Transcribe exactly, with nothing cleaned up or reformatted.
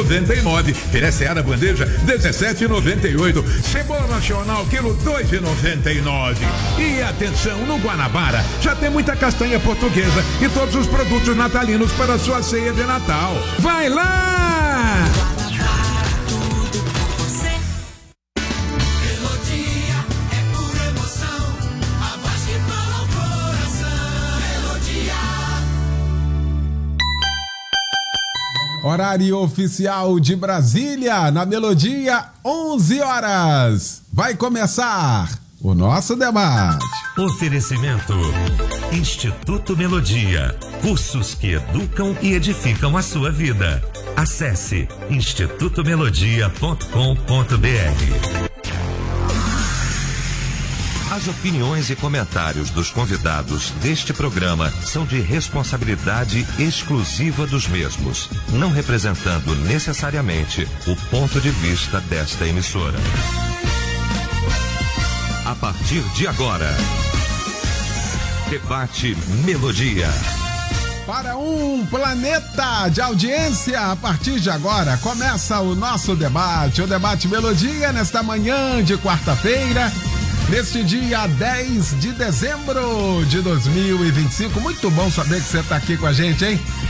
noventa e nove. Filé Seara bandeja dezessete e noventa e oito. Cebola nacional quilo dois e noventa e nove. E atenção, no Guanabara já tem muita castanha portuguesa e todos os produtos natalinos para a sua ceia de Natal. Vai lá! Horário oficial de Brasília, na Melodia, onze horas. Vai começar o nosso debate. Oferecimento Instituto Melodia, cursos que educam e edificam a sua vida. Acesse instituto melodia ponto com ponto br. As opiniões e comentários dos convidados deste programa são de responsabilidade exclusiva dos mesmos, não representando necessariamente o ponto de vista desta emissora. A partir de agora, Debate Melodia. Para um planeta de audiência, a partir de agora começa o nosso debate, o Debate Melodia, nesta manhã de quarta-feira, neste dia dez de dezembro de dois mil e vinte e cinco. Muito bom saber que você está aqui com a gente, hein?